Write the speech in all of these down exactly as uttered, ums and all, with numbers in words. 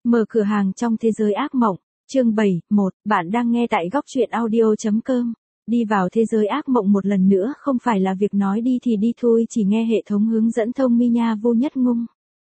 Mở cửa hàng trong thế giới ác mộng, chương bảy, một, bạn đang nghe tại góc truyện audio.com. Đi vào thế giới ác mộng một lần nữa không phải là việc nói đi thì đi thôi, chỉ nghe hệ thống hướng dẫn thông mi nha vô nhất ngung.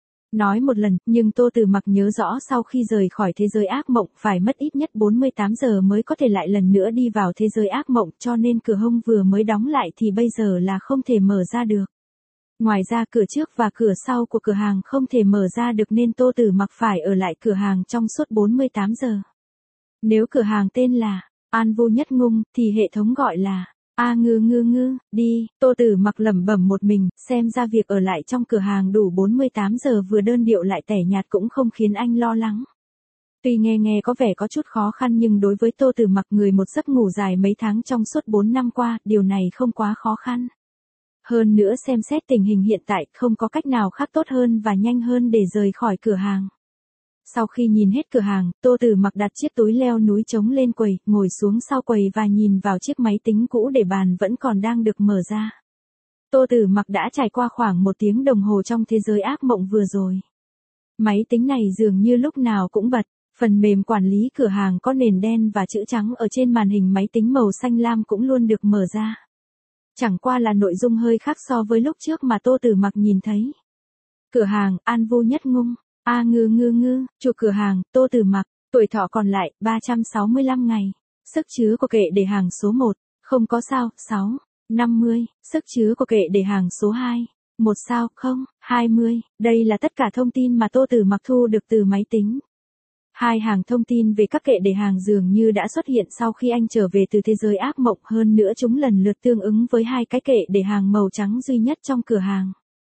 Nói một lần, nhưng Tô Từ Mặc nhớ rõ sau khi rời khỏi thế giới ác mộng phải mất ít nhất bốn mươi tám giờ mới có thể lại lần nữa đi vào thế giới ác mộng, cho nên cửa hông vừa mới đóng lại thì bây giờ là không thể mở ra được. Ngoài ra cửa trước và cửa sau của cửa hàng không thể mở ra được nên Tô Từ Mặc phải ở lại cửa hàng trong suốt bốn mươi tám giờ. Nếu cửa hàng tên là An Vô Nhất Ngung thì hệ thống gọi là A ngư ngư ngư, đi. Tô Từ Mặc lẩm bẩm một mình, xem ra việc ở lại trong cửa hàng đủ bốn mươi tám giờ vừa đơn điệu lại tẻ nhạt cũng không khiến anh lo lắng. Tuy nghe nghe có vẻ có chút khó khăn nhưng đối với Tô Từ Mặc, người một giấc ngủ dài mấy tháng trong suốt bốn năm qua, điều này không quá khó khăn. Hơn nữa xem xét tình hình hiện tại, không có cách nào khác tốt hơn và nhanh hơn để rời khỏi cửa hàng. Sau khi nhìn hết cửa hàng, Tô Từ Mặc đặt chiếc túi leo núi trống lên quầy, ngồi xuống sau quầy và nhìn vào chiếc máy tính cũ để bàn vẫn còn đang được mở ra. Tô Từ Mặc đã trải qua khoảng một tiếng đồng hồ trong thế giới ác mộng vừa rồi. Máy tính này dường như lúc nào cũng bật, phần mềm quản lý cửa hàng có nền đen và chữ trắng ở trên màn hình máy tính màu xanh lam cũng luôn được mở ra. Chẳng qua là nội dung hơi khác so với lúc trước mà Tô Từ Mặc nhìn thấy. Cửa hàng An Vô Nhất Ngung, A ngư ngư ngư, chủ cửa hàng Tô Từ Mặc, tuổi thọ còn lại ba trăm sáu mươi lăm ngày, sức chứa của kệ để hàng số một, không có sao, sáu, năm mươi, sức chứa của kệ để hàng số hai, một sao, không, hai mươi, đây là tất cả thông tin mà Tô Từ Mặc thu được từ máy tính. Hai hàng thông tin về các kệ để hàng dường như đã xuất hiện sau khi anh trở về từ thế giới ác mộng, hơn nữa chúng lần lượt tương ứng với hai cái kệ để hàng màu trắng duy nhất trong cửa hàng.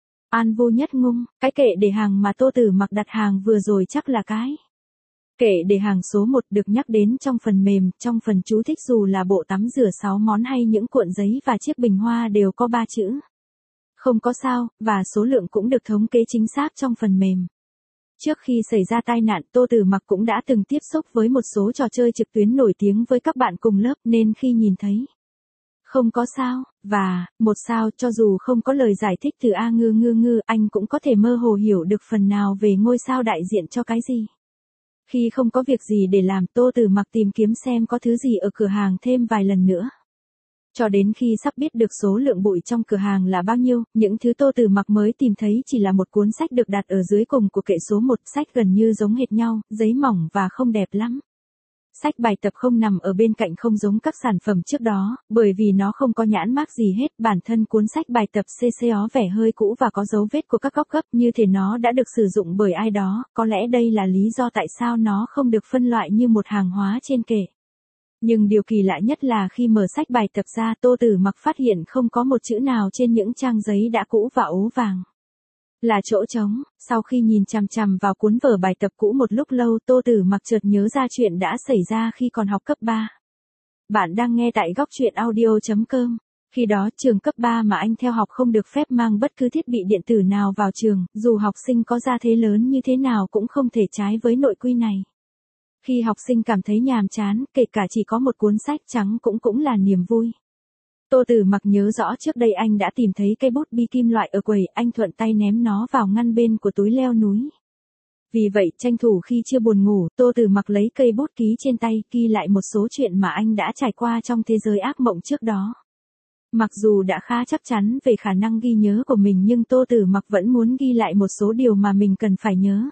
An Vô Nhất Ngung, cái kệ để hàng mà Tô Từ Mặc đặt hàng vừa rồi chắc là cái kệ để hàng số một được nhắc đến trong phần mềm, trong phần chú thích dù là bộ tắm rửa sáu món hay những cuộn giấy và chiếc bình hoa đều có ba chữ. Không có sao, và số lượng cũng được thống kê chính xác trong phần mềm. Trước khi xảy ra tai nạn, Tô Từ Mặc cũng đã từng tiếp xúc với một số trò chơi trực tuyến nổi tiếng với các bạn cùng lớp nên khi nhìn thấy không có sao, và một sao, cho dù không có lời giải thích từ A ngư ngư ngư, anh cũng có thể mơ hồ hiểu được phần nào về ngôi sao đại diện cho cái gì. Khi không có việc gì để làm, Tô Từ Mặc tìm kiếm xem có thứ gì ở cửa hàng thêm vài lần nữa. Cho đến khi sắp biết được số lượng bụi trong cửa hàng là bao nhiêu, những thứ Tô Từ Mặc mới tìm thấy chỉ là một cuốn sách được đặt ở dưới cùng của kệ số một, sách gần như giống hệt nhau, giấy mỏng và không đẹp lắm. Sách bài tập không nằm ở bên cạnh, không giống các sản phẩm trước đó, bởi vì nó không có nhãn mác gì hết, bản thân cuốn sách bài tập xê xê ó vẻ hơi cũ và có dấu vết của các góc gấp, như thể nó đã được sử dụng bởi ai đó, có lẽ đây là lý do tại sao nó không được phân loại như một hàng hóa trên kệ. Nhưng điều kỳ lạ nhất là khi mở sách bài tập ra, Tô Từ Mặc phát hiện không có một chữ nào trên những trang giấy đã cũ và ố vàng. Là chỗ trống. Sau khi nhìn chằm chằm vào cuốn vở bài tập cũ một lúc lâu, Tô Từ Mặc chợt nhớ ra chuyện đã xảy ra khi còn học cấp ba. Bạn đang nghe tại góc truyện audio.com. Khi đó trường cấp ba mà anh theo học không được phép mang bất cứ thiết bị điện tử nào vào trường, dù học sinh có gia thế lớn như thế nào cũng không thể trái với nội quy này. Khi học sinh cảm thấy nhàm chán, kể cả chỉ có một cuốn sách trắng cũng cũng là niềm vui. Tô Từ Mặc nhớ rõ trước đây anh đã tìm thấy cây bút bi kim loại ở quầy, anh thuận tay ném nó vào ngăn bên của túi leo núi. Vì vậy, tranh thủ khi chưa buồn ngủ, Tô Từ Mặc lấy cây bút ký trên tay, ghi lại một số chuyện mà anh đã trải qua trong thế giới ác mộng trước đó. Mặc dù đã khá chắc chắn về khả năng ghi nhớ của mình nhưng Tô Từ Mặc vẫn muốn ghi lại một số điều mà mình cần phải nhớ.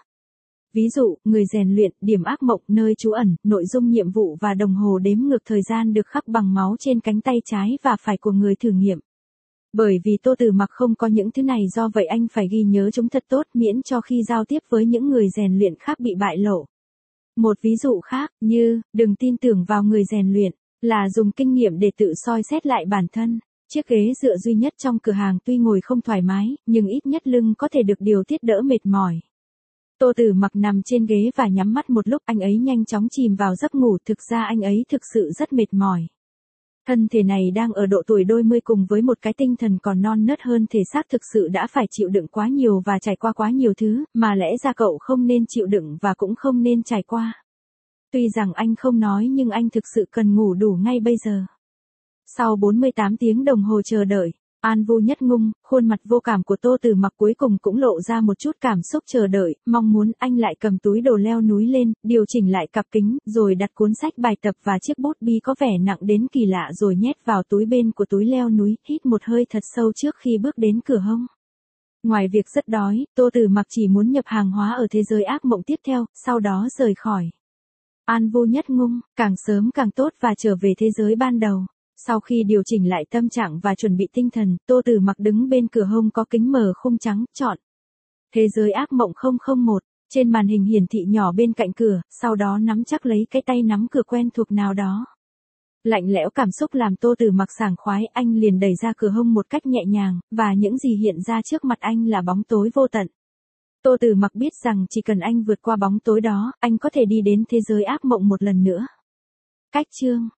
Ví dụ, người rèn luyện, điểm ác mộng, nơi trú ẩn, nội dung nhiệm vụ và đồng hồ đếm ngược thời gian được khắc bằng máu trên cánh tay trái và phải của người thử nghiệm. Bởi vì Tô Từ Mặc không có những thứ này, do vậy anh phải ghi nhớ chúng thật tốt miễn cho khi giao tiếp với những người rèn luyện khác bị bại lộ. Một ví dụ khác, như, đừng tin tưởng vào người rèn luyện, là dùng kinh nghiệm để tự soi xét lại bản thân. Chiếc ghế dựa duy nhất trong cửa hàng tuy ngồi không thoải mái, nhưng ít nhất lưng có thể được điều tiết đỡ mệt mỏi. Tô Từ Mặc nằm trên ghế và nhắm mắt một lúc, anh ấy nhanh chóng chìm vào giấc ngủ, thực ra anh ấy thực sự rất mệt mỏi. Thân thể này đang ở độ tuổi đôi mươi cùng với một cái tinh thần còn non nớt hơn thể xác thực sự đã phải chịu đựng quá nhiều và trải qua quá nhiều thứ, mà lẽ ra cậu không nên chịu đựng và cũng không nên trải qua. Tuy rằng anh không nói nhưng anh thực sự cần ngủ đủ ngay bây giờ. Sau bốn mươi tám tiếng đồng hồ chờ đợi, An Vu Nhất Ngung, khuôn mặt vô cảm của Tô Tử Mặc cuối cùng cũng lộ ra một chút cảm xúc chờ đợi, mong muốn anh lại cầm túi đồ leo núi lên, điều chỉnh lại cặp kính, rồi đặt cuốn sách bài tập và chiếc bút bi có vẻ nặng đến kỳ lạ rồi nhét vào túi bên của túi leo núi, hít một hơi thật sâu trước khi bước đến cửa hông. Ngoài việc rất đói, Tô Tử Mặc chỉ muốn nhập hàng hóa ở thế giới ác mộng tiếp theo, sau đó rời khỏi An Vu Nhất Ngung, càng sớm càng tốt và trở về thế giới ban đầu. Sau khi điều chỉnh lại tâm trạng và chuẩn bị tinh thần, Tô Tử Mặc đứng bên cửa hông có kính mờ khung trắng, chọn Thế giới ác mộng không không một, trên màn hình hiển thị nhỏ bên cạnh cửa, sau đó nắm chắc lấy cái tay nắm cửa quen thuộc nào đó. Lạnh lẽo cảm xúc làm Tô Tử Mặc sảng khoái, anh liền đẩy ra cửa hông một cách nhẹ nhàng, và những gì hiện ra trước mặt anh là bóng tối vô tận. Tô Tử Mặc biết rằng chỉ cần anh vượt qua bóng tối đó, anh có thể đi đến thế giới ác mộng một lần nữa. Cách chương